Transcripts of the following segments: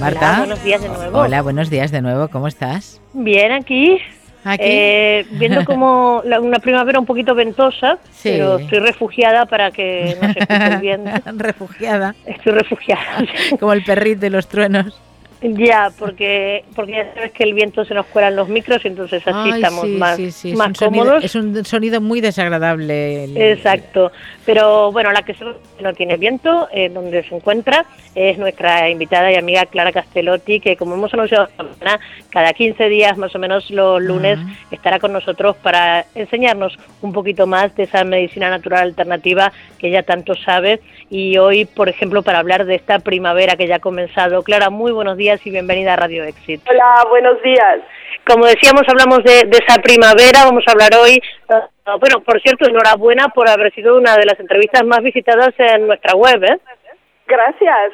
Marta. Hola, buenos días de nuevo. Hola, buenos días de nuevo. ¿Cómo estás? Bien, aquí. Viendo como una primavera un poquito ventosa, Sí. pero estoy refugiada para que no se escuche el viento. Refugiada. Estoy refugiada. Como el perrito de los truenos. Ya, porque ya sabes que el viento se nos cuelan los micros y entonces así estamos más cómodos. Es un sonido muy desagradable. Exacto, pero bueno, la que no tiene viento, donde se encuentra, es nuestra invitada y amiga Clara Castellotti, que como hemos anunciado esta mañana, cada 15 días más o menos los lunes estará con nosotros para enseñarnos un poquito más de esa medicina natural alternativa que ella tanto sabe, y hoy, por ejemplo, para hablar de esta primavera que ya ha comenzado. Clara, muy buenos días y bienvenida a Radio Exit. Hola, buenos días. Como decíamos, hablamos de esa primavera, vamos a hablar hoy. Bueno, por cierto, enhorabuena por haber sido una de las entrevistas más visitadas en nuestra web, ¿eh? Gracias.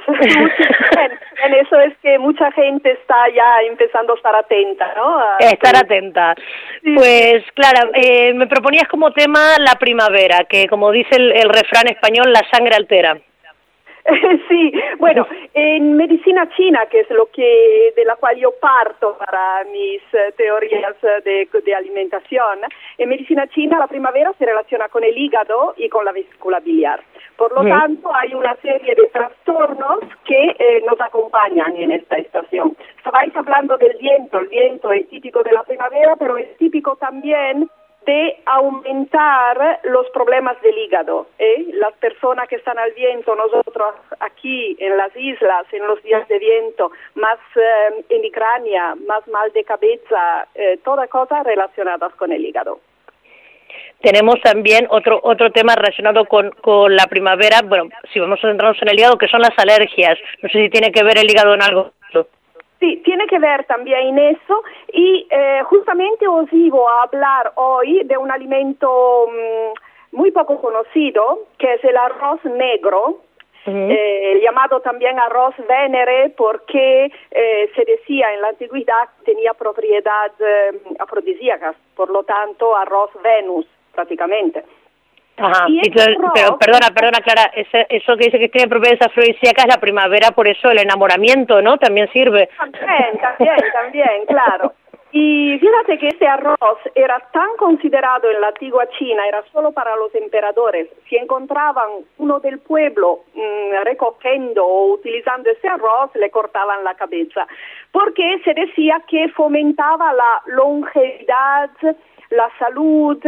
En eso es que mucha gente está ya empezando a estar atenta, ¿no? Estar atenta. Sí. Pues, Clara, me proponías como tema la primavera, que como dice el refrán español, la sangre altera. Sí, bueno, en medicina china, que es de la cual yo parto para mis teorías de alimentación, en medicina china la primavera se relaciona con el hígado y con la vesícula biliar. Por lo tanto, hay una serie de trastornos que nos acompañan en esta estación. Estabais hablando del viento. El viento es típico de la primavera, pero es típico también de aumentar los problemas del hígado. Las personas que están al viento, nosotros aquí en las islas, en los días de viento, más hemicrania, más mal de cabeza, todas cosas relacionadas con el hígado. Tenemos también otro tema relacionado con la primavera, bueno, si vamos a centrarnos en el hígado, que son las alergias. No sé si tiene que ver el hígado en algo. Sí, tiene que ver también en eso, y justamente os iba a hablar hoy de un alimento muy poco conocido, que es el arroz negro, llamado también arroz Venere, porque se decía en la antigüedad que tenía propiedad afrodisíacas, por lo tanto arroz Venus prácticamente. Ajá, pero perdona Clara, eso que dice que tiene propiedades afrodisíacas, la primavera, por eso el enamoramiento, ¿no? También sirve. También, claro. Y fíjate que este arroz era tan considerado en la antigua China, era solo para los emperadores. Si encontraban uno del pueblo recogiendo o utilizando ese arroz, le cortaban la cabeza, porque se decía que fomentaba la longevidad, la salud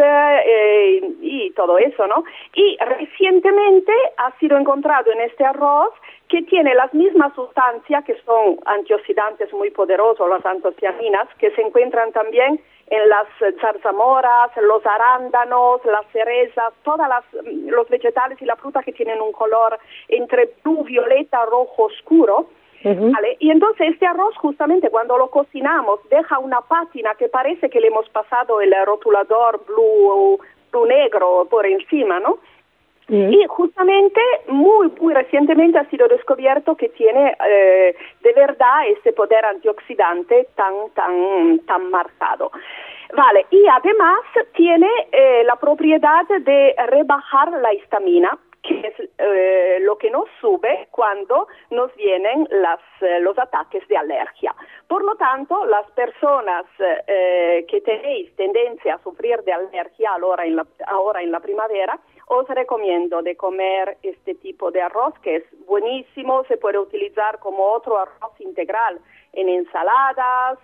y todo eso, ¿no? Y recientemente ha sido encontrado en este arroz que tiene las mismas sustancias que son antioxidantes muy poderosos, las antocianinas, que se encuentran también en las zarzamoras, los arándanos, las cerezas, los vegetales y la fruta que tienen un color entre blu, violeta, rojo oscuro. ¿Vale? Y entonces este arroz, justamente cuando lo cocinamos, deja una pátina que parece que le hemos pasado el rotulador blu negro por encima, ¿no? Y justamente muy recientemente ha sido descubierto que tiene de verdad este poder antioxidante tan marcado. Vale, y además tiene la propiedad de rebajar la histamina, que es lo que nos sube cuando nos vienen los ataques de alergia. Por lo tanto, las personas que tenéis tendencia a sufrir de alergia ahora en la primavera, os recomiendo de comer este tipo de arroz, que es buenísimo, se puede utilizar como otro arroz integral en ensaladas,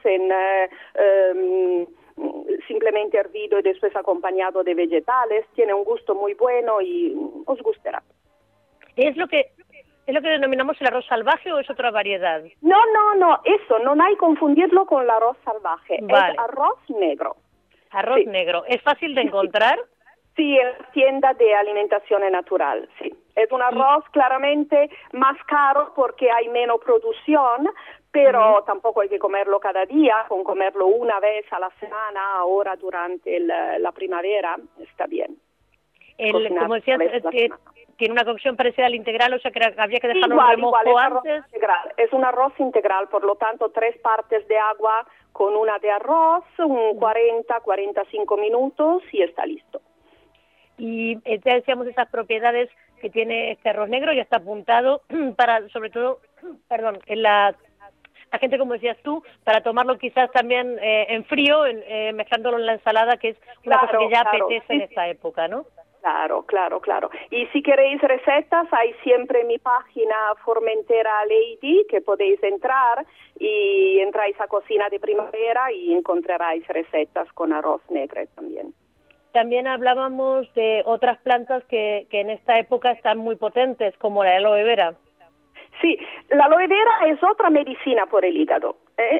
simplemente hervido y después acompañado de vegetales. Tiene un gusto muy bueno y os gustará. ¿Es lo que denominamos el arroz salvaje o es otra variedad? No, eso, no hay que confundirlo con el arroz salvaje, vale. Es arroz negro. Arroz negro, ¿es fácil de encontrar? Sí, en la tienda de alimentación natural, sí. Es un arroz claramente más caro porque hay menos producción, pero tampoco hay que comerlo cada día, con comerlo una vez a la semana, ahora durante la primavera, está bien. Como decías, tiene una cocción parecida al integral, o sea que habría que dejarlo en remojo antes. Es un arroz integral, por lo tanto 3 partes de agua con una de arroz, 40-45 minutos y está listo. Y ya decíamos esas propiedades que tiene este arroz negro, ya está apuntado para, sobre todo, en la la gente, como decías tú, para tomarlo quizás también en frío, mezclándolo en la ensalada, que es una cosa que ya apetece en esta época, ¿no? Claro, claro, claro. Y si queréis recetas, hay siempre mi página Formentera Lady, que podéis entrar y entráis a Cocina de Primavera y encontraréis recetas con arroz negro también. También hablábamos de otras plantas que en esta época están muy potentes, como la aloe vera. Sí, la aloe vera es otra medicina por el hígado.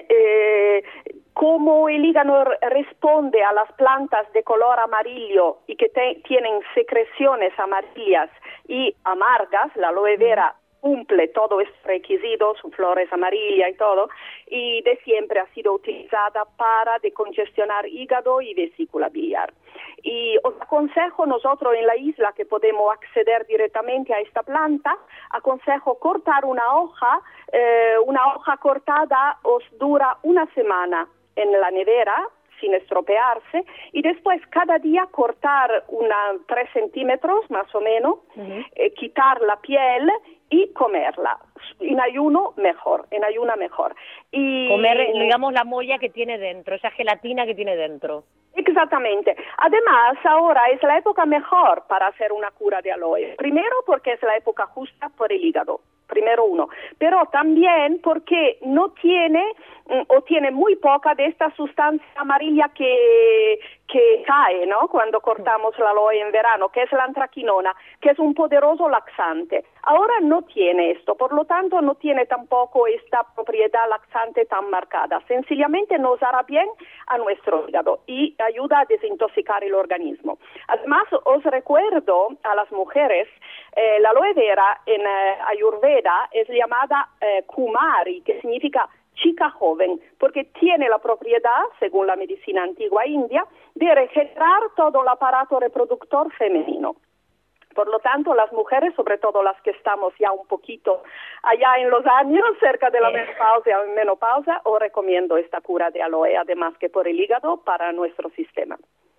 Como el hígado responde a las plantas de color amarillo y que tienen secreciones amarillas y amargas, la aloe vera cumple todos estos requisitos, su flores amarilla y todo, y de siempre ha sido utilizada para decongestionar hígado y vesícula biliar. Y os aconsejo, nosotros en la isla que podemos acceder directamente a esta planta, aconsejo cortar una hoja cortada os dura una semana en la nevera, sin estropearse, y después cada día cortar 3 centímetros más o menos, quitar la piel y comerla. En ayuno mejor. Y comer, digamos, la molla que tiene dentro, esa gelatina que tiene dentro. Exactamente. Además, ahora es la época mejor para hacer una cura de aloe. Primero porque es la época justa por el hígado. Primero uno, pero también porque no tiene o tiene muy poca de esta sustancia amarilla que cae, ¿no? Cuando cortamos la aloe en verano, que es la antraquinona, que es un poderoso laxante. Ahora no tiene esto, por lo tanto no tiene tampoco esta propiedad laxante tan marcada. Sencillamente nos hará bien a nuestro hígado y ayuda a desintoxicar el organismo. Además, os recuerdo a las mujeres, la aloe vera en Ayurveda es llamada Kumari, que significa chica joven, porque tiene la propiedad, según la medicina antigua india, de regenerar todo el aparato reproductor femenino. Por lo tanto, las mujeres, sobre todo las que estamos ya un poquito allá en los años, cerca de la menopausia, os recomiendo esta cura de aloe, además que por el hígado, para nuestro sistema.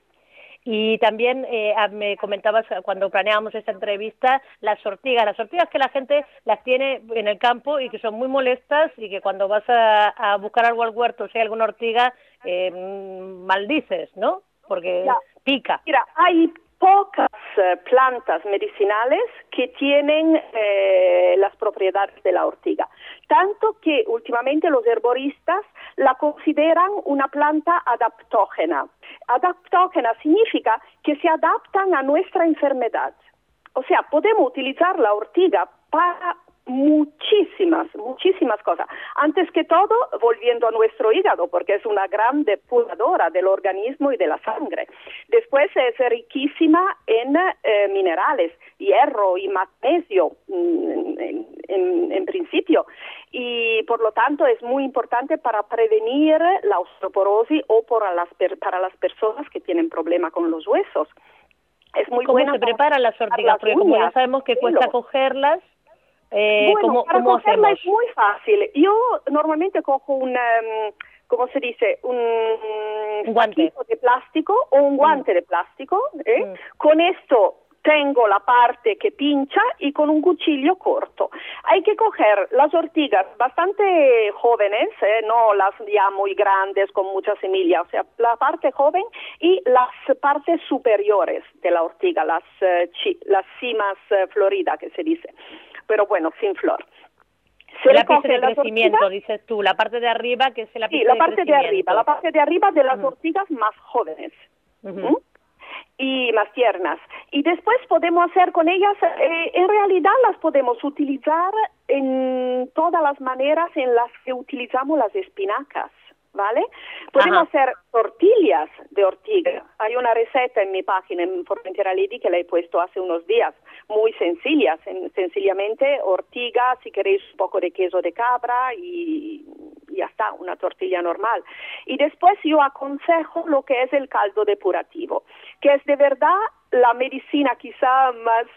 Y también me comentabas cuando planeábamos esta entrevista las ortigas que la gente las tiene en el campo y que son muy molestas y que cuando vas a buscar algo al huerto, si hay alguna ortiga, maldices, ¿no? Porque pica. Mira, hay pocas plantas medicinales que tienen las propiedades de la ortiga, tanto que últimamente los herboristas la consideran una planta adaptógena. Adaptógena significa que se adaptan a nuestra enfermedad. O sea, podemos utilizar la ortiga para muchísimas cosas. Antes que todo, volviendo a nuestro hígado, porque es una gran depuradora del organismo y de la sangre. Después es riquísima en minerales, hierro y magnesio, en principio. Y por lo tanto es muy importante para prevenir la osteoporosis o para las personas que tienen problema con los huesos. Es muy ¿Cómo buena se preparan las ortigas? Porque como ya sabemos que cuesta cogerlas, bueno, para ¿cómo cogerla hacemos? es muy fácil. Yo normalmente cojo un, ¿cómo se dice? Un guante de plástico o un guante de plástico. Con esto tengo la parte que pincha y con un cuchillo corto. Hay que coger las ortigas bastante jóvenes, no las ya muy grandes con muchas semillas, o sea, la parte joven y las partes superiores de la ortiga, las cimas floridas que se dice, pero bueno, sin flor. El ápice de crecimiento, dices tú, la parte de arriba que es el ápice de crecimiento. Sí, la parte de arriba de las ortigas más jóvenes. Y más tiernas. Y después podemos hacer con ellas, en realidad las podemos utilizar en todas las maneras en las que utilizamos las espinacas, ¿vale? Podemos hacer tortillas de ortiga. Hay una receta en mi página, en Formentera Lady, que la he puesto hace unos días, muy sencillas, sencillamente ortiga, si queréis un poco de queso de cabra y ya está, una tortilla normal. Y después yo aconsejo lo que es el caldo depurativo, que es de verdad la medicina quizá más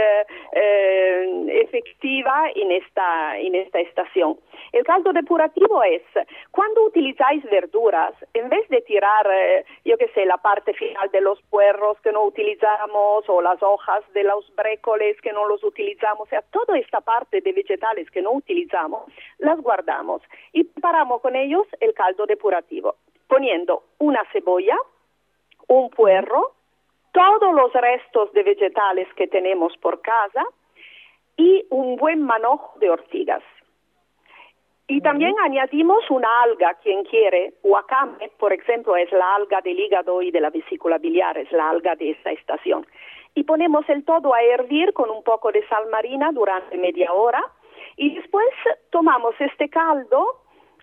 efectiva en esta estación. El caldo depurativo es, cuando utilizáis verduras, en vez de tirar, la parte final de los puerros que no utilizamos, o las hojas de los brécoles que no los utilizamos, o sea, toda esta parte de vegetales que no utilizamos, las guardamos y preparamos con ellos el caldo depurativo, poniendo una cebolla, un puerro, todos los restos de vegetales que tenemos por casa y un buen manojo de ortigas. Y también añadimos una alga, quien quiere, wakame, por ejemplo, es la alga del hígado y de la vesícula biliar, es la alga de esta estación. Y ponemos el todo a hervir con un poco de sal marina durante media hora y después tomamos este caldo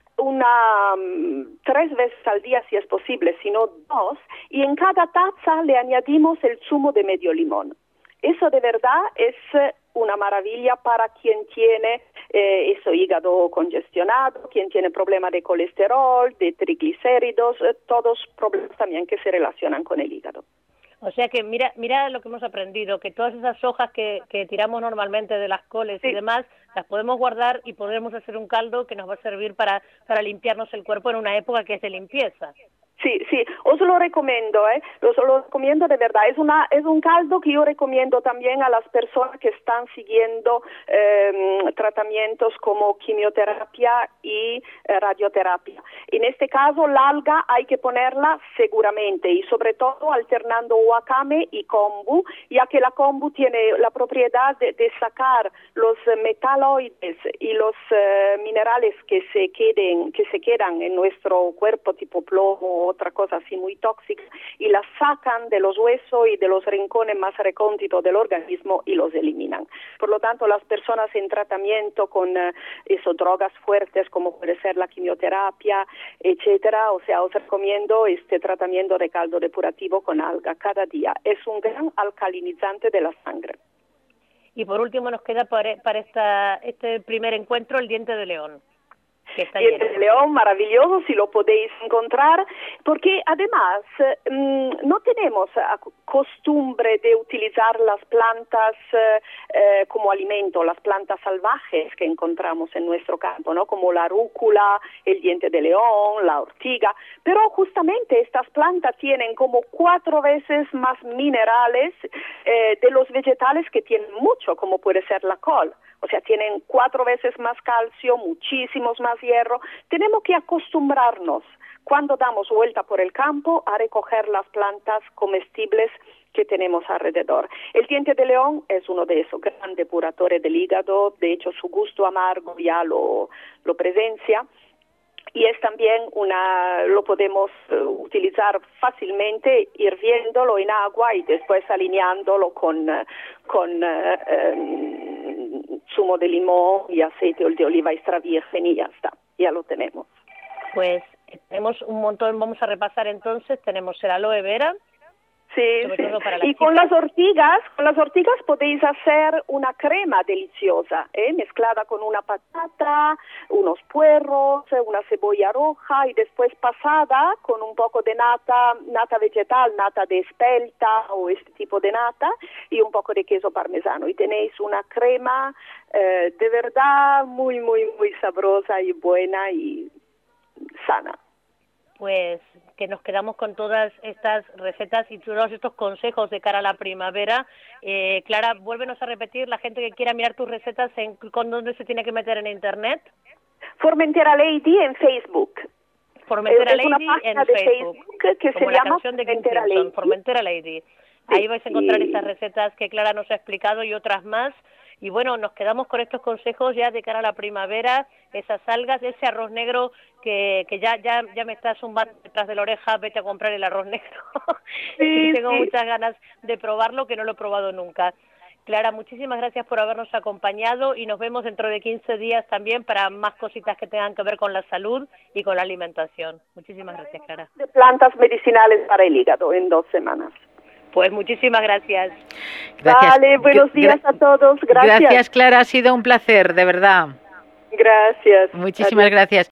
3 veces al día si es posible, si no 2, y en cada taza le añadimos el zumo de medio limón. Eso de verdad es una maravilla para quien tiene hígado congestionado, quien tiene problema de colesterol, de triglicéridos, todos problemas también que se relacionan con el hígado. O sea que mira lo que hemos aprendido, que todas esas hojas que tiramos normalmente de las coles y demás, las podemos guardar y podemos hacer un caldo que nos va a servir para limpiarnos el cuerpo en una época que es de limpieza. Sí, os lo recomiendo, os lo recomiendo de verdad. Es un caldo que yo recomiendo también a las personas que están siguiendo tratamientos como quimioterapia y radioterapia. En este caso, la alga hay que ponerla seguramente y sobre todo alternando wakame y kombu, ya que la kombu tiene la propiedad de sacar los metaloides y los minerales que se quedan en nuestro cuerpo, tipo plomo, otra cosa así muy tóxica, y las sacan de los huesos y de los rincones más recónditos del organismo y los eliminan. Por lo tanto, las personas en tratamiento con drogas fuertes como puede ser la quimioterapia, etcétera, o sea, os recomiendo este tratamiento de caldo depurativo con alga cada día. Es un gran alcalinizante de la sangre. Y por último nos queda para este primer encuentro el diente de león. Diente de león, maravilloso, si lo podéis encontrar, porque además no tenemos costumbre de utilizar las plantas como alimento, las plantas salvajes que encontramos en nuestro campo, ¿no? Como la rúcula, el diente de león, la ortiga, pero justamente estas plantas tienen como 4 veces más minerales de los vegetales que tienen mucho, como puede ser la col. O sea, tienen 4 veces más calcio, muchísimos más hierro. Tenemos que acostumbrarnos, cuando damos vuelta por el campo, a recoger las plantas comestibles que tenemos alrededor. El diente de león es uno de esos grandes depuradores del hígado. De hecho, su gusto amargo ya lo presencia. Y es también lo podemos utilizar fácilmente hirviéndolo en agua y después alineándolo con zumo de limón y aceite de oliva extra virgen y ya está, ya lo tenemos. Pues tenemos un montón, vamos a repasar entonces, tenemos el aloe vera. Sí. Y con las ortigas podéis hacer una crema deliciosa, mezclada con una patata, unos puerros, una cebolla roja y después pasada con un poco de nata vegetal, nata de espelta o este tipo de nata y un poco de queso parmesano. Y tenéis una crema de verdad muy, muy, muy sabrosa y buena y sana. Pues que nos quedamos con todas estas recetas y todos estos consejos de cara a la primavera. Clara, vuélvenos a repetir, la gente que quiera mirar tus recetas, ¿con dónde se tiene que meter en internet? Formentera Lady en Facebook. Formentera Lady en Facebook, que como se la llama canción de King Crimson, Formentera Lady. Ahí vais a encontrar estas recetas que Clara nos ha explicado y otras más. Y bueno, nos quedamos con estos consejos ya de cara a la primavera, esas algas, ese arroz negro que ya me está zumbando detrás de la oreja, vete a comprar el arroz negro. Sí, y tengo muchas ganas de probarlo, que no lo he probado nunca. Clara, muchísimas gracias por habernos acompañado y nos vemos dentro de 15 días también para más cositas que tengan que ver con la salud y con la alimentación. Muchísimas gracias, Clara. De plantas medicinales para el hígado en 2 semanas. Pues muchísimas gracias. Vale, buenos días a todos. Gracias. Gracias, Clara, ha sido un placer, de verdad. Gracias. Muchísimas gracias.